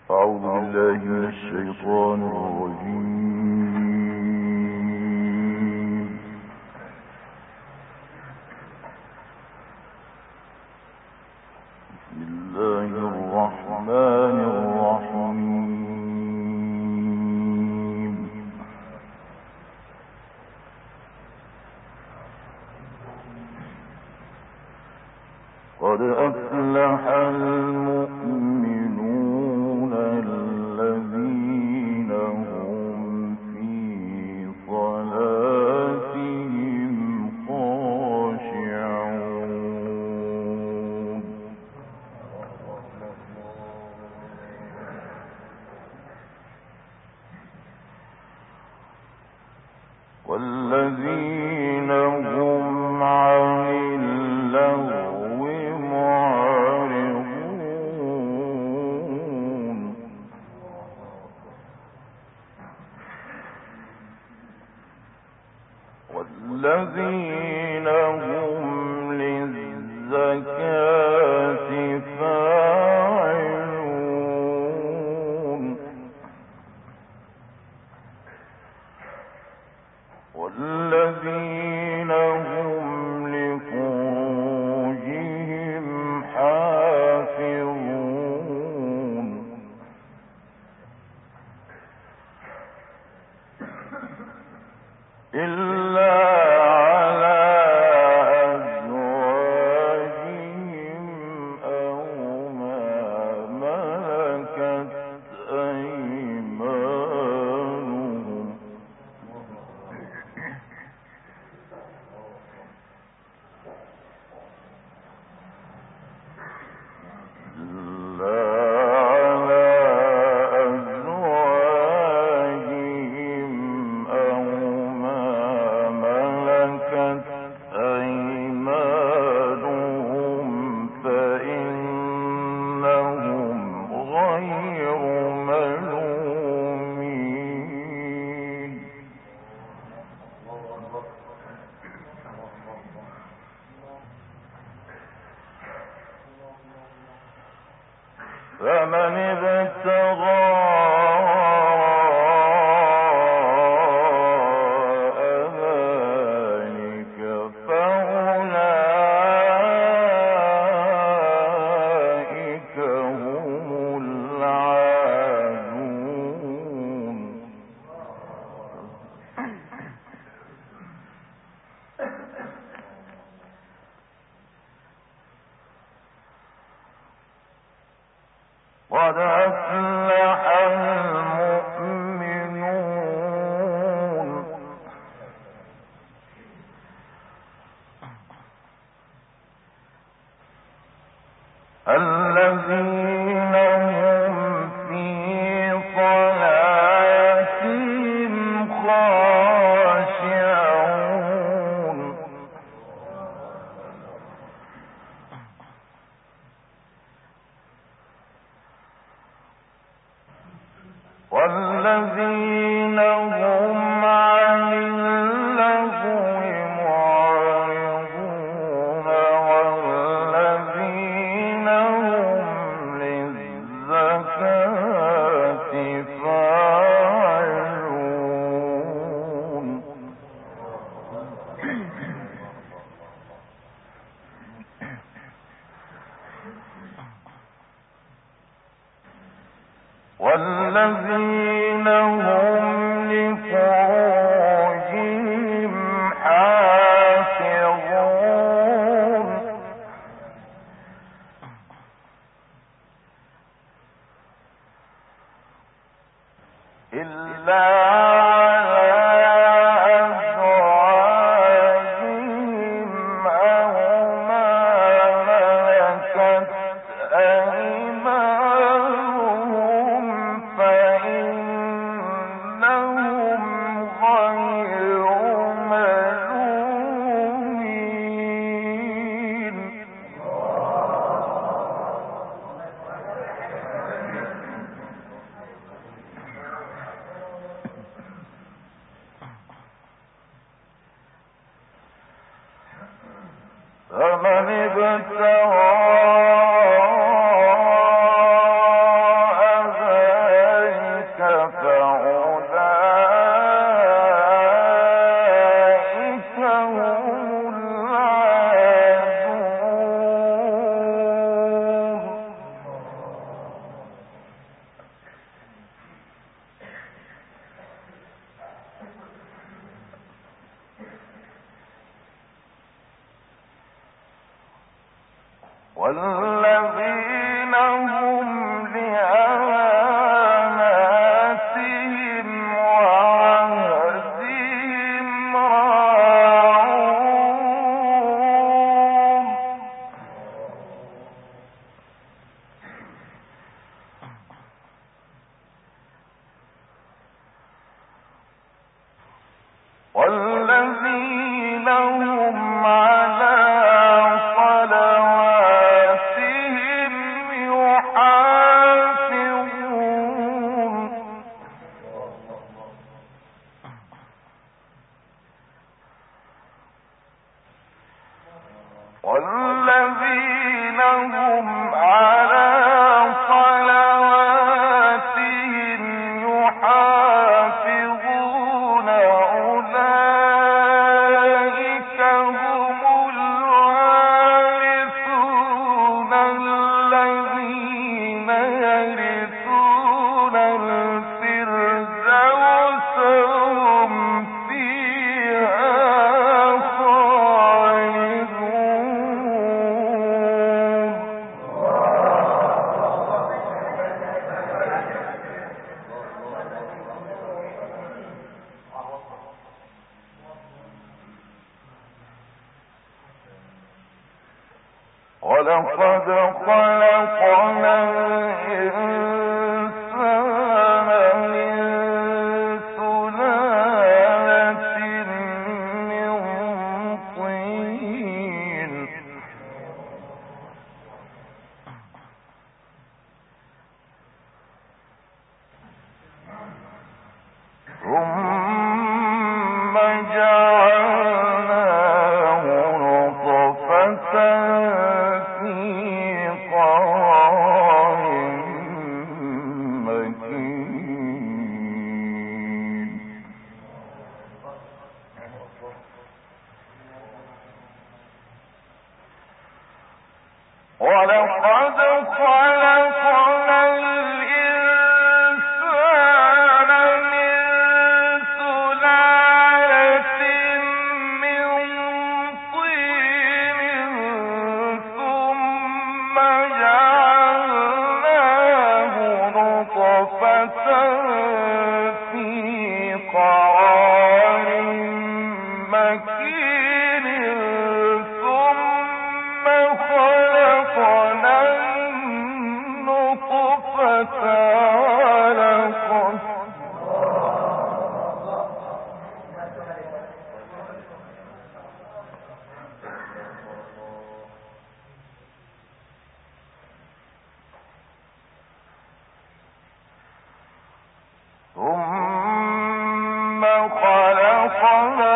قد أفلح المؤمنون الذين هم في صلاتهم خاشعون والذين هم عن اللغو معرضون والذين هم للزكاة فاعلون والذين هم لفروجهم حافظون إلا على أزواجهم أو ما ملكت أيمانهم فإنهم غير ملومين فمن ابتغى وراء ذلك فأولئك هم العادون قد أفلح المؤمنون الذين هم في صلاتهم خاشعون والذين هم عن اللغو معرضون والذين هم للزكاة فاعلون والذين هم لفروجهم حافظون إلا على أزواجهم أو ما ملكت أيمانهم فإنهم غير ملومين فمن ابتغى وراء ذلك والذين هم لأماناتهم وعهدهم راعون والذين هم على صلواتهم يحافظون والذين هم على صلواتهم يحافظون أولئك هم الوارثون الذين يرثون الفردوس هم فيها خالدون ولقد خلقنا الإنسان من سلالة من طين ثم جعلناه نطفة في قرار مكين ولقد خلقنا الإنسان من سلالة من طين ثم جعلناه نطفة في قرار مكين ثم خلقنا النطفة علقة ثم خلقنا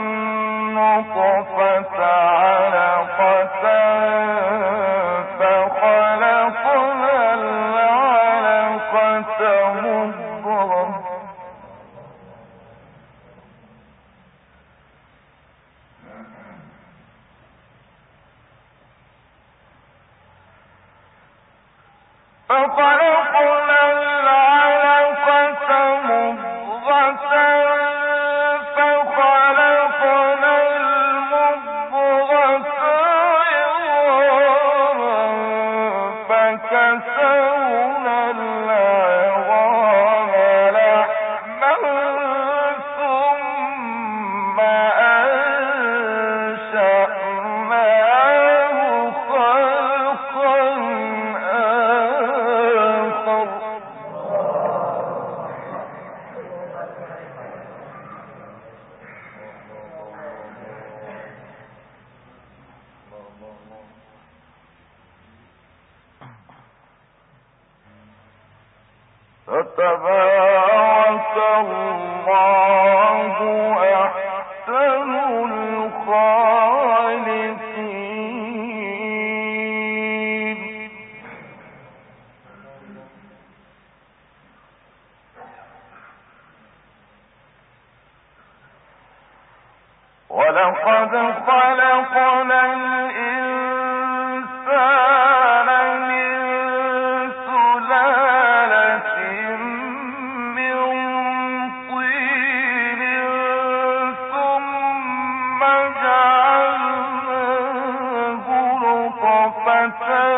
النطفة علقة فخلقنا العلقة مضغة فخلقنا العلقة مضغة فخلقنا المضغة عظاما فكسونا العظام لحما ثم أنشأناه خلقا آخر فتبارك الله أحسن الخالقين ولقد خلقنا الإنسان من سلالة من طين ثم جعلناه نطفة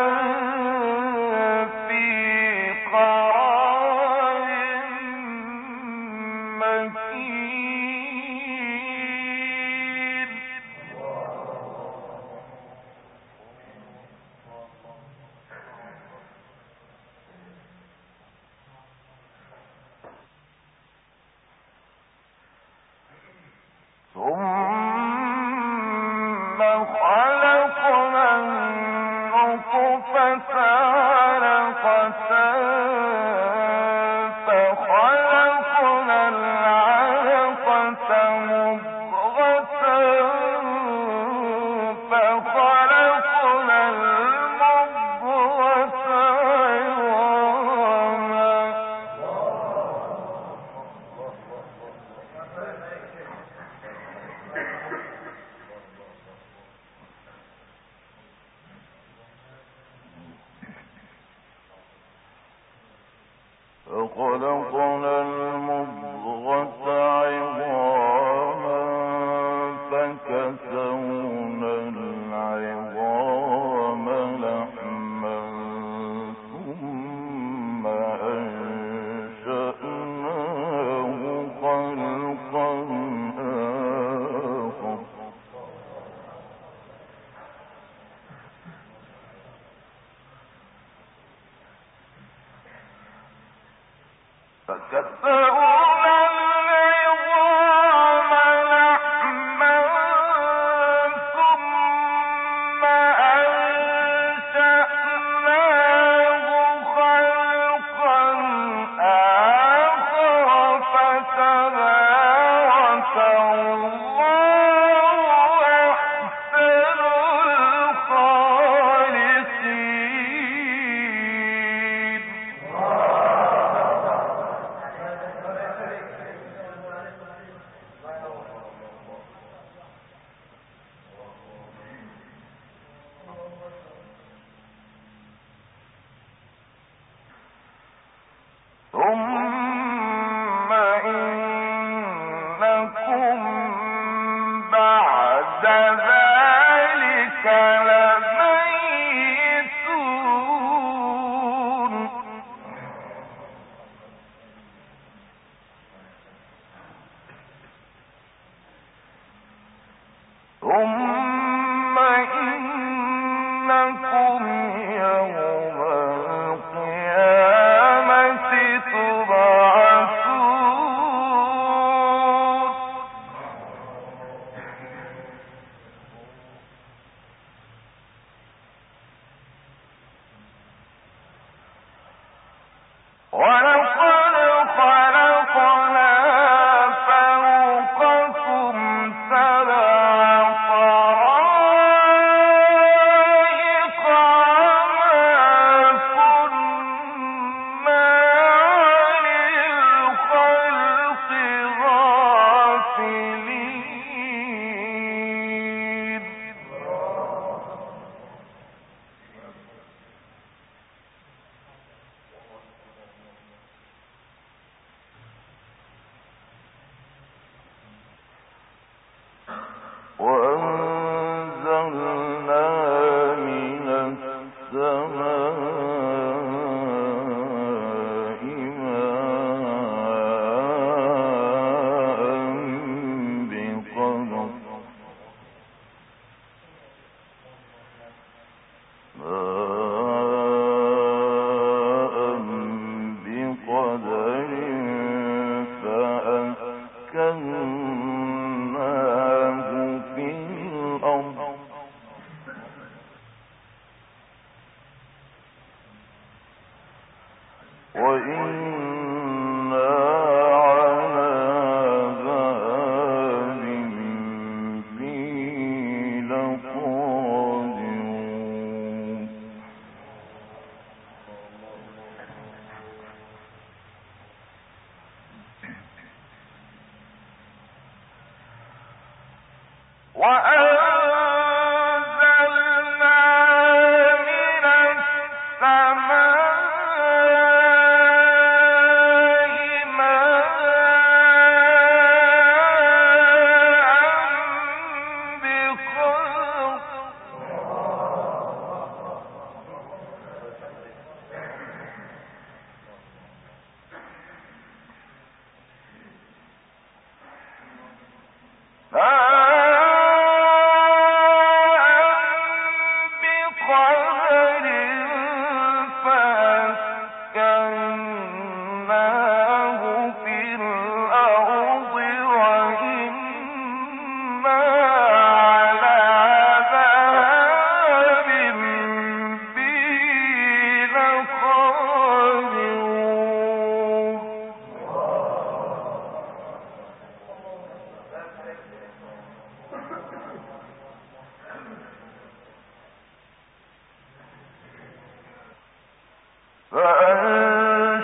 آه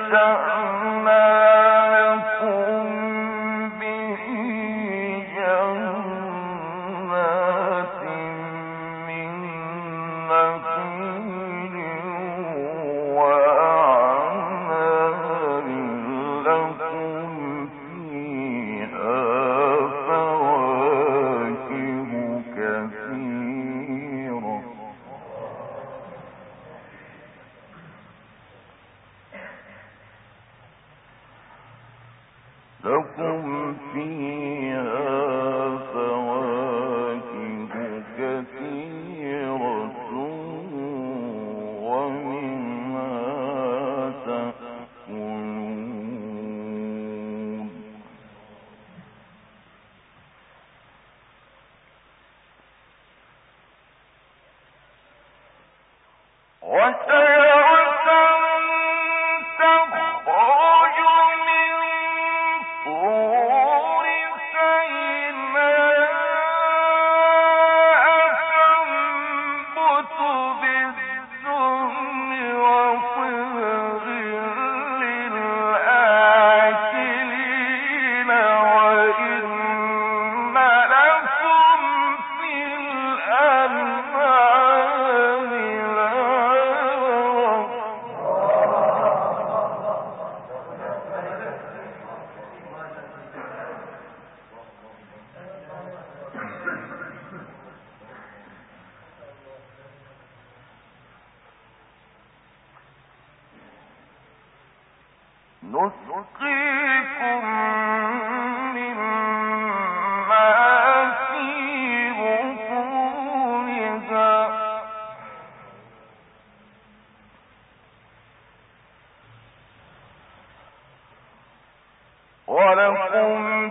ولكم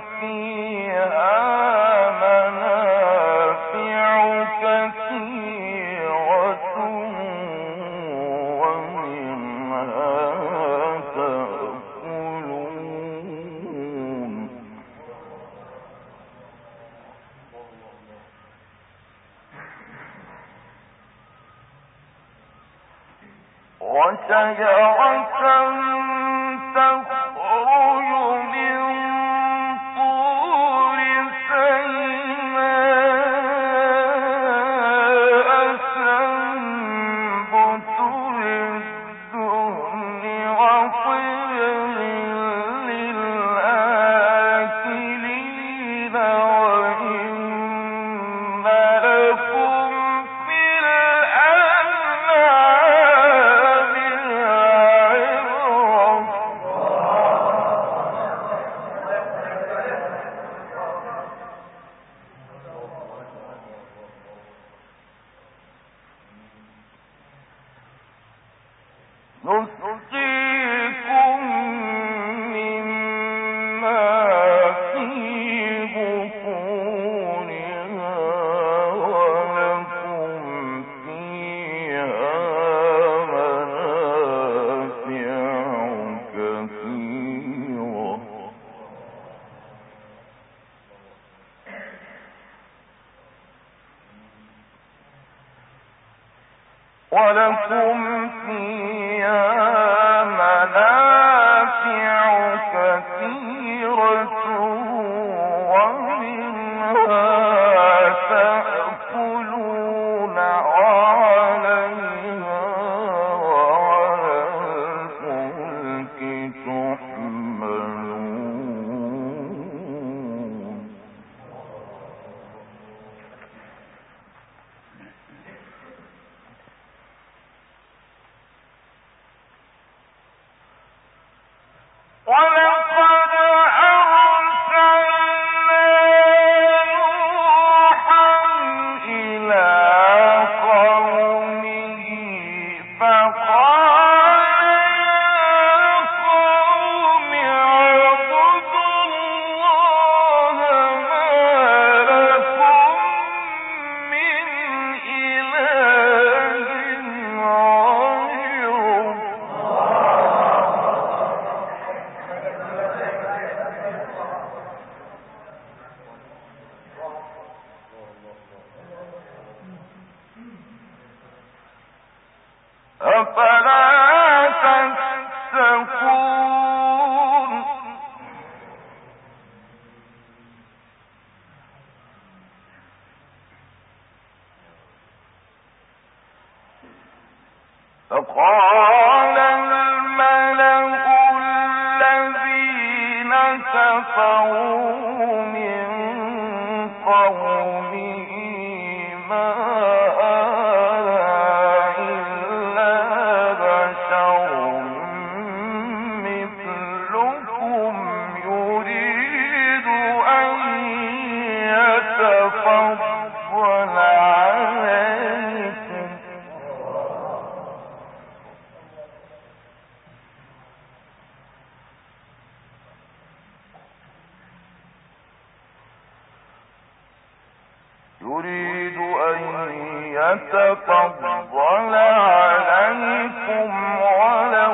فيها منافع كثيرة ومنها تأكلون وشجرة تخرج من طور سيناء تنبت بالدهن وصبغ للآكلين وإن لكم في الأنعام نسقيكم مما في بطونها ولكم فيها منافع كثيرة ولكم فيها منافع كثيرة ومنها تأكلون وعليها وعلى الفلك تحملون ولقد أرسلنا نوحا إلى قومه فقال يا قوم اعبدوا الله ما لكم من إله غيره فقال الملأ الذين كفروا من قومه ما هذا إلا بشر مثلكم يريد أن يتفضل عليكم ولو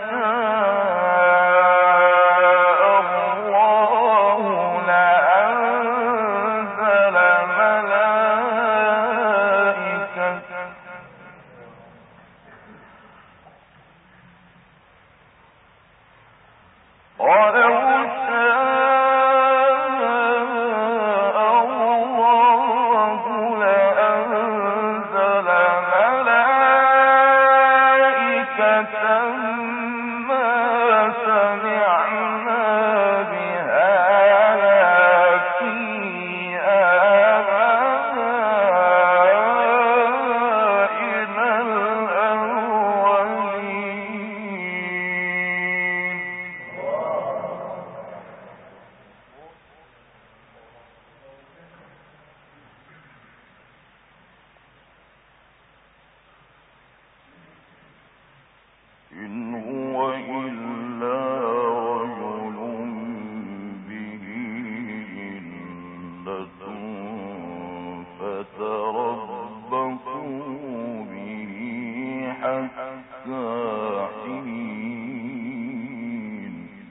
شاء الله لأنزل ملائكة إن هو إلا رجل به جنة فتربصوا به حتى حين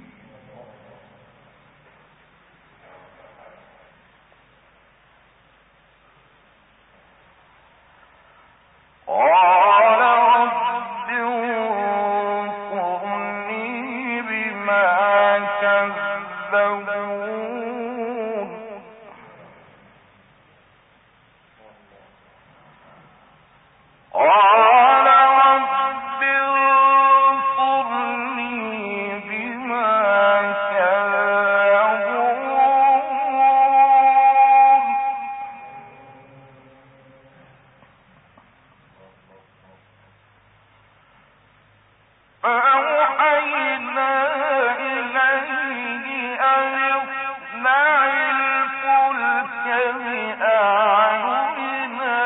قال رب انصرني بما كذبون قال رب انصرني بما كذبون فأوحينا إليه أن اصنع الفلك بأعيننا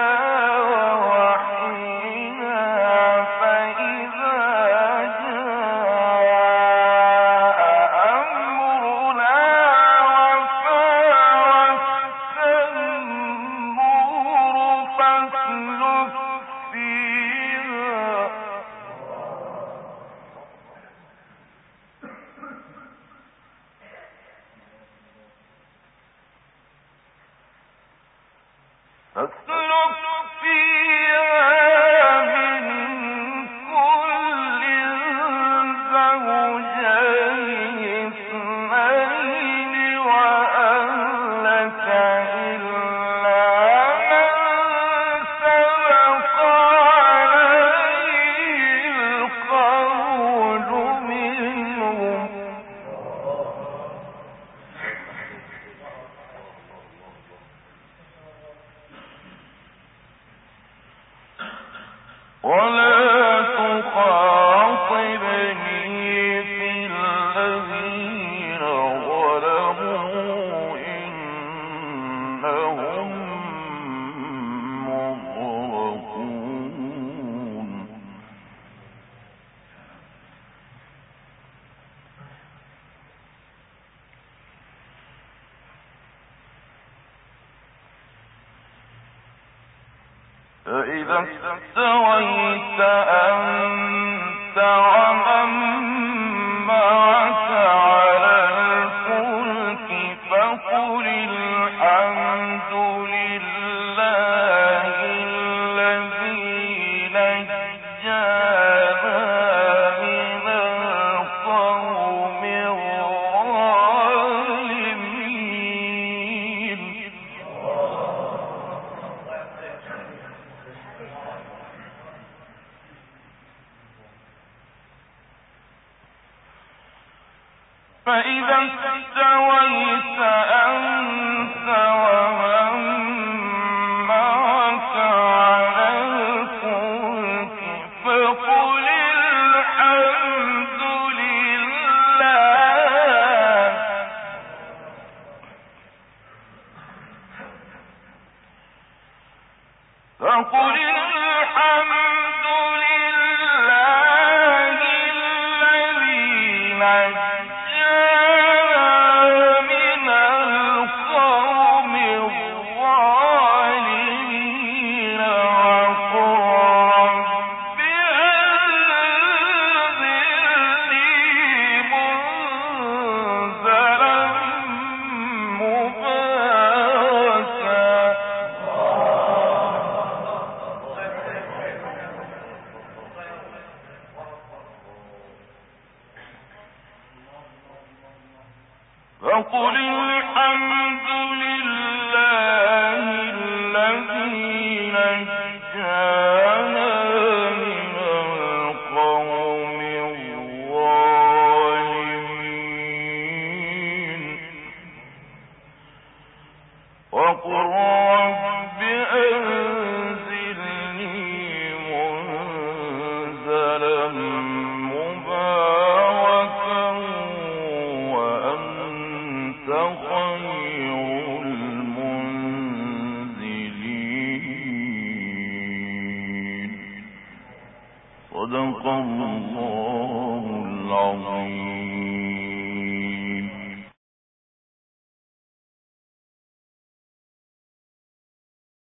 ووحينا فإذا جاء أمرنا وفارت النور فاسلك فيها من كل زوجين اثنين وأهلك إلا من سبق عليه القول منهم ولا تخاطبني في الذين ظلموا إنهم مغرقون فإذا استويت أنت ومن معك على الفلك فقل الحمد لله الذي نجانا من فإذا استويت أنت ومن معك على الفلك فقل الحمد لله فقل الحمد لله الذي نجانا من القوم الظالمين وقل رب أنزلني منزلا مباركا فقل الحمد لله الذي نجانا من القوم الظالمين وقل رب أنزلني منزلا مباركا وأنت خير المنزلين صدق الله العظيم.